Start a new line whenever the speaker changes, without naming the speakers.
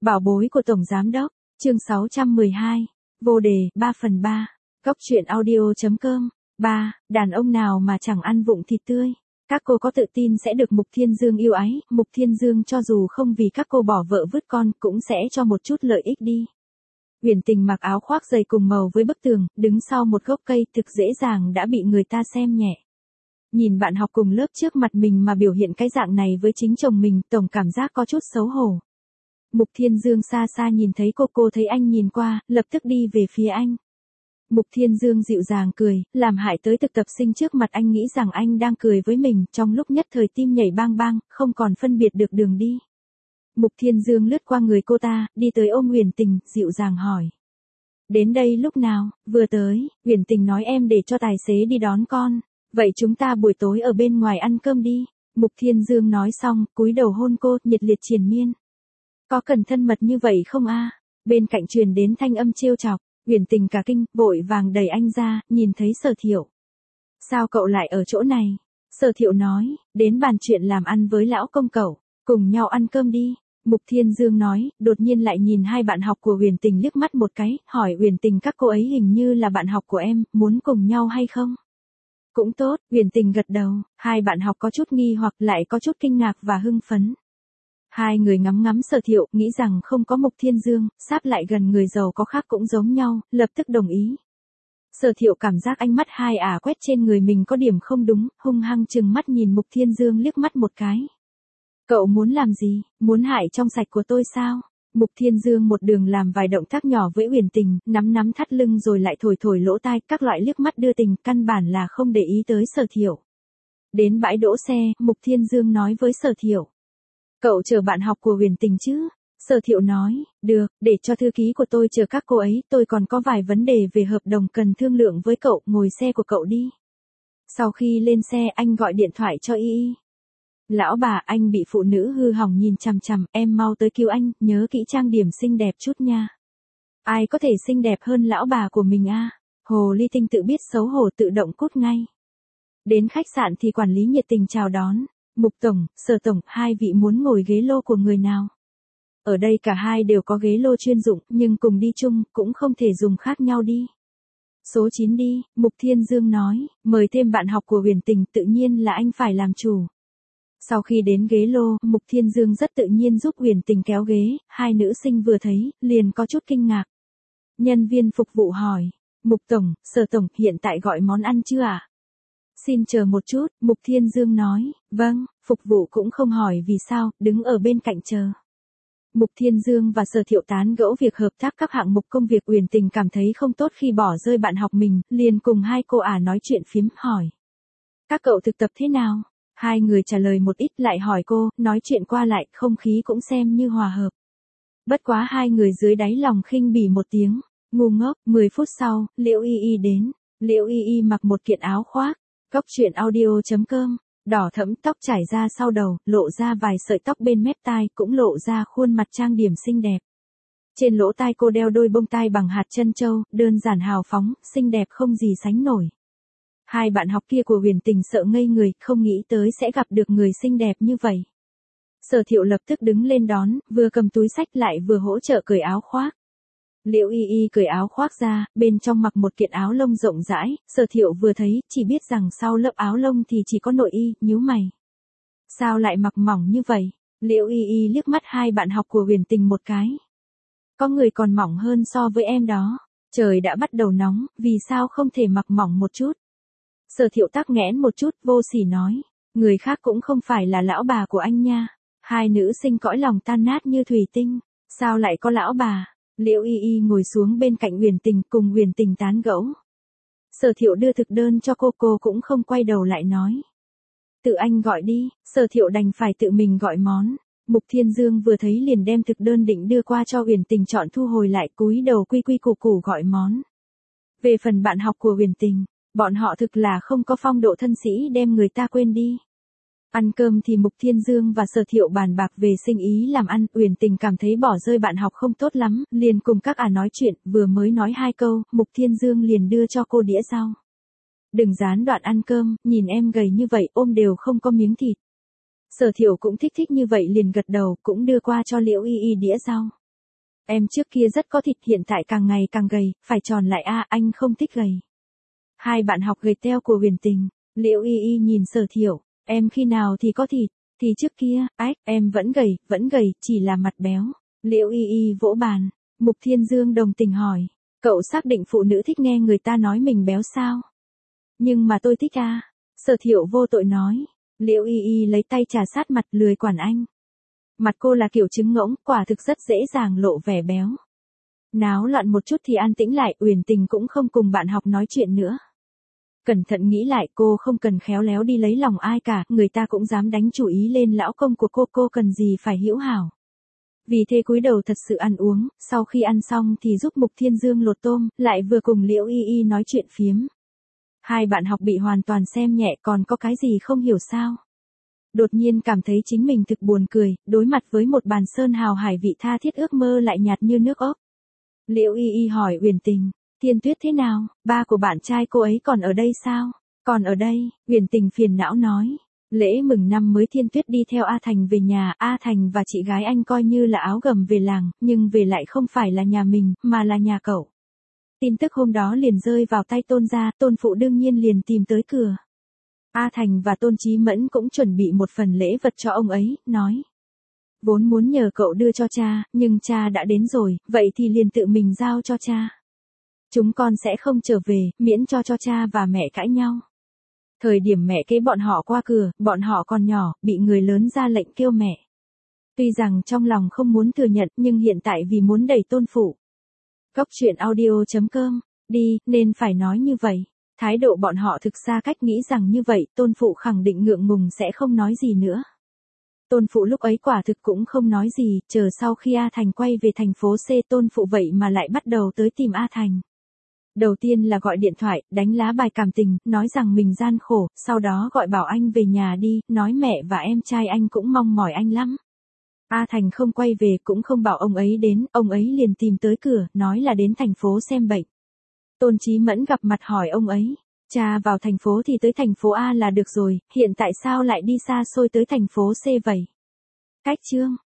Bảo bối của Tổng Giám Đốc, chương 612, vô đề, 3/3, Góc truyện audio.com, 3, đàn ông nào mà chẳng ăn vụng thịt tươi. Các cô có tự tin sẽ được Mục Thiên Dương yêu ái, Mục Thiên Dương cho dù không vì các cô bỏ vợ vứt con cũng sẽ cho một chút lợi ích đi. Uyển Tình mặc áo khoác dày cùng màu với bức tường, đứng sau một gốc cây thực dễ dàng đã bị người ta xem nhẹ. Nhìn bạn học cùng lớp trước mặt mình mà biểu hiện cái dạng này với chính chồng mình, tổng cảm giác có chút xấu hổ. Mục Thiên Dương xa xa nhìn thấy cô thấy anh nhìn qua, lập tức đi về phía anh. Mục Thiên Dương dịu dàng cười, làm hại tới thực tập sinh trước mặt anh nghĩ rằng anh đang cười với mình, trong lúc nhất thời tim nhảy bang bang, không còn phân biệt được đường đi. Mục Thiên Dương lướt qua người cô ta, đi tới ôm Uyển Tình, dịu dàng hỏi. Đến đây lúc nào? Vừa tới, Uyển Tình nói em để cho tài xế đi đón con. Vậy chúng ta buổi tối ở bên ngoài ăn cơm đi. Mục Thiên Dương nói xong, cúi đầu hôn cô, nhiệt liệt triền miên. Có cần thân mật như vậy không a? Bên cạnh truyền đến thanh âm trêu chọc, Uyển Tình cả kinh, vội vàng đẩy anh ra, nhìn thấy Sở Thiệu. Sao cậu lại ở chỗ này? Sở Thiệu nói, đến bàn chuyện làm ăn với lão công cậu, cùng nhau ăn cơm đi. Mục Thiên Dương nói, đột nhiên lại nhìn hai bạn học của Uyển Tình liếc mắt một cái, hỏi Uyển Tình các cô ấy hình như là bạn học của em, muốn cùng nhau hay không? Cũng tốt, Uyển Tình gật đầu, hai bạn học có chút nghi hoặc lại có chút kinh ngạc và hưng phấn. Hai người ngắm Sở Thiệu, nghĩ rằng không có Mục Thiên Dương, sáp lại gần người giàu có khác cũng giống nhau, lập tức đồng ý. Sở Thiệu cảm giác ánh mắt hai ả quét trên người mình có điểm không đúng, hung hăng trừng mắt nhìn Mục Thiên Dương liếc mắt một cái. Cậu muốn làm gì, muốn hại trong sạch của tôi sao? Mục Thiên Dương một đường làm vài động tác nhỏ với Uyển Tình, nắm thắt lưng rồi lại thổi lỗ tai, các loại liếc mắt đưa tình, căn bản là không để ý tới Sở Thiệu. Đến bãi đỗ xe, Mục Thiên Dương nói với Sở Thiệu. Cậu chờ bạn học của Uyển Tình chứ? Sở Thiệu nói, được, để cho thư ký của tôi chờ các cô ấy, tôi còn có vài vấn đề về hợp đồng cần thương lượng với cậu, ngồi xe của cậu đi. Sau khi lên xe anh gọi điện thoại cho Y. Lão bà, anh bị phụ nữ hư hỏng nhìn chằm chằm, em mau tới cứu anh, nhớ kỹ trang điểm xinh đẹp chút nha. Ai có thể xinh đẹp hơn lão bà của mình a? Hồ ly tinh tự biết xấu hổ tự động cút ngay. Đến khách sạn thì quản lý nhiệt tình chào đón. Mục Tổng, Sở Tổng, hai vị muốn ngồi ghế lô của người nào? Ở đây cả hai đều có ghế lô chuyên dụng, nhưng cùng đi chung, cũng không thể dùng khác nhau đi. Số 9 đi, Mục Thiên Dương nói, mời thêm bạn học của Uyển Tình, tự nhiên là anh phải làm chủ. Sau khi đến ghế lô, Mục Thiên Dương rất tự nhiên giúp Uyển Tình kéo ghế, hai nữ sinh vừa thấy, liền có chút kinh ngạc. Nhân viên phục vụ hỏi, Mục Tổng, Sở Tổng, hiện tại gọi món ăn chưa ạ? Xin chờ một chút, Mục Thiên Dương nói, vâng, phục vụ cũng không hỏi vì sao, đứng ở bên cạnh chờ. Mục Thiên Dương và Sở Thiệu tán gẫu việc hợp tác các hạng mục công việc. Uyển Tình cảm thấy không tốt khi bỏ rơi bạn học mình, liền cùng hai cô ả nói chuyện phiếm, hỏi. Các cậu thực tập thế nào? Hai người trả lời một ít lại hỏi cô, nói chuyện qua lại, không khí cũng xem như hòa hợp. Bất quá hai người dưới đáy lòng khinh bỉ một tiếng, ngu ngốc. 10 phút sau, Liễu Y đến. Liễu Y mặc một kiện áo khoác. Góc truyện audio.com, đỏ thẫm, tóc trải ra sau đầu, lộ ra vài sợi tóc bên mép tai, cũng lộ ra khuôn mặt trang điểm xinh đẹp. Trên lỗ tai cô đeo đôi bông tai bằng hạt trân châu, đơn giản hào phóng, xinh đẹp không gì sánh nổi. Hai bạn học kia của Uyển Tình sợ ngây người, không nghĩ tới sẽ gặp được người xinh đẹp như vậy. Sở Thiệu lập tức đứng lên đón, vừa cầm túi xách lại vừa hỗ trợ cởi áo khoác. Liễu Y cởi áo khoác ra, bên trong mặc một kiện áo lông rộng rãi, Sở Thiệu vừa thấy, chỉ biết rằng sau lớp áo lông thì chỉ có nội y, nhíu mày. Sao lại mặc mỏng như vậy? Liễu Y liếc mắt hai bạn học của Uyển Tình một cái. Có người còn mỏng hơn so với em đó. Trời đã bắt đầu nóng, vì sao không thể mặc mỏng một chút? Sở Thiệu tắc nghẽn một chút, vô sỉ nói. Người khác cũng không phải là lão bà của anh nha. Hai nữ sinh cõi lòng tan nát như thủy tinh. Sao lại có lão bà? Liễu Y ngồi xuống bên cạnh Uyển Tình, cùng Uyển Tình tán gẫu. Sở Thiệu đưa thực đơn cho cô cũng không quay đầu lại nói. Tự anh gọi đi. Sở Thiệu đành phải tự mình gọi món. Mục Thiên Dương vừa thấy liền đem thực đơn định đưa qua cho Uyển Tình chọn, thu hồi lại, cúi đầu quy quy củ củ gọi món. Về phần bạn học của Uyển Tình, bọn họ thực là không có phong độ thân sĩ đem người ta quên đi. Ăn cơm thì Mục Thiên Dương và Sở Thiệu bàn bạc về sinh ý làm ăn. Uyển Tình cảm thấy bỏ rơi bạn học không tốt lắm, liền cùng các ả nói chuyện, vừa mới nói hai câu, Mục Thiên Dương liền đưa cho cô đĩa rau. Đừng gián đoạn ăn cơm, nhìn em gầy như vậy, ôm đều không có miếng thịt. Sở Thiệu cũng thích như vậy liền gật đầu, cũng đưa qua cho Liễu Y đĩa rau. Em trước kia rất có thịt, hiện tại càng ngày càng gầy, phải tròn lại a, anh không thích gầy. Hai bạn học gầy teo của Huyền Tình. Liễu Y Y nhìn Sở Thiệu, em khi nào thì có thịt, thì trước kia, em vẫn gầy, chỉ là mặt béo. Liễu Y Y vỗ bàn. Mục Thiên Dương đồng tình hỏi, cậu xác định phụ nữ thích nghe người ta nói mình béo sao? Nhưng mà tôi thích a. Sở Thiệu vô tội nói. Liễu Y Y lấy tay trà sát mặt, lười quản anh. Mặt cô là kiểu trứng ngỗng, quả thực rất dễ dàng lộ vẻ béo. Náo loạn một chút thì an tĩnh lại, Uyển Tình cũng không cùng bạn học nói chuyện nữa. Cẩn thận nghĩ lại, cô không cần khéo léo đi lấy lòng ai cả, người ta cũng dám đánh chủ ý lên lão công của cô cần gì phải hữu hảo. Vì thế cúi đầu thật sự ăn uống, sau khi ăn xong thì giúp Mục Thiên Dương lột tôm, lại vừa cùng Liễu Y Y nói chuyện phiếm. Hai bạn học bị hoàn toàn xem nhẹ, còn có cái gì không hiểu sao? Đột nhiên cảm thấy chính mình thực buồn cười, đối mặt với một bàn sơn hào hải vị tha thiết ước mơ lại nhạt như nước ốc. Liễu Y Y hỏi Uyển Tình, Thiên Tuyết thế nào, ba của bạn trai cô ấy còn ở đây sao? Còn ở đây, Uyển Tình phiền não nói. Lễ mừng năm mới Thiên Tuyết đi theo A Thành về nhà, A Thành và chị gái anh coi như là áo gầm về làng, nhưng về lại không phải là nhà mình, mà là nhà cậu. Tin tức hôm đó liền rơi vào tay Tôn gia, Tôn phụ đương nhiên liền tìm tới cửa. A Thành và Tôn Chí Mẫn cũng chuẩn bị một phần lễ vật cho ông ấy, nói. Vốn muốn nhờ cậu đưa cho cha, nhưng cha đã đến rồi, vậy thì liền tự mình giao cho cha. Chúng con sẽ không trở về, miễn cho cha và mẹ cãi nhau. Thời điểm mẹ kế bọn họ qua cửa, bọn họ còn nhỏ, bị người lớn ra lệnh kêu mẹ. Tuy rằng trong lòng không muốn thừa nhận, nhưng hiện tại vì muốn đẩy Tôn phụ. Góc truyện audio.com, đi, nên phải nói như vậy. Thái độ bọn họ thực xa cách, nghĩ rằng như vậy, Tôn phụ khẳng định ngượng ngùng sẽ không nói gì nữa. Tôn phụ lúc ấy quả thực cũng không nói gì, chờ sau khi A Thành quay về thành phố C, Tôn phụ vậy mà lại bắt đầu tới tìm A Thành. Đầu tiên là gọi điện thoại, đánh lá bài cảm tình, nói rằng mình gian khổ, sau đó gọi bảo anh về nhà đi, nói mẹ và em trai anh cũng mong mỏi anh lắm. A Thành không quay về, cũng không bảo ông ấy đến, ông ấy liền tìm tới cửa, nói là đến thành phố xem bệnh. Tôn Chí Mẫn gặp mặt hỏi ông ấy, cha vào thành phố thì tới thành phố A là được rồi, hiện tại sao lại đi xa xôi tới thành phố C vậy? Cách chương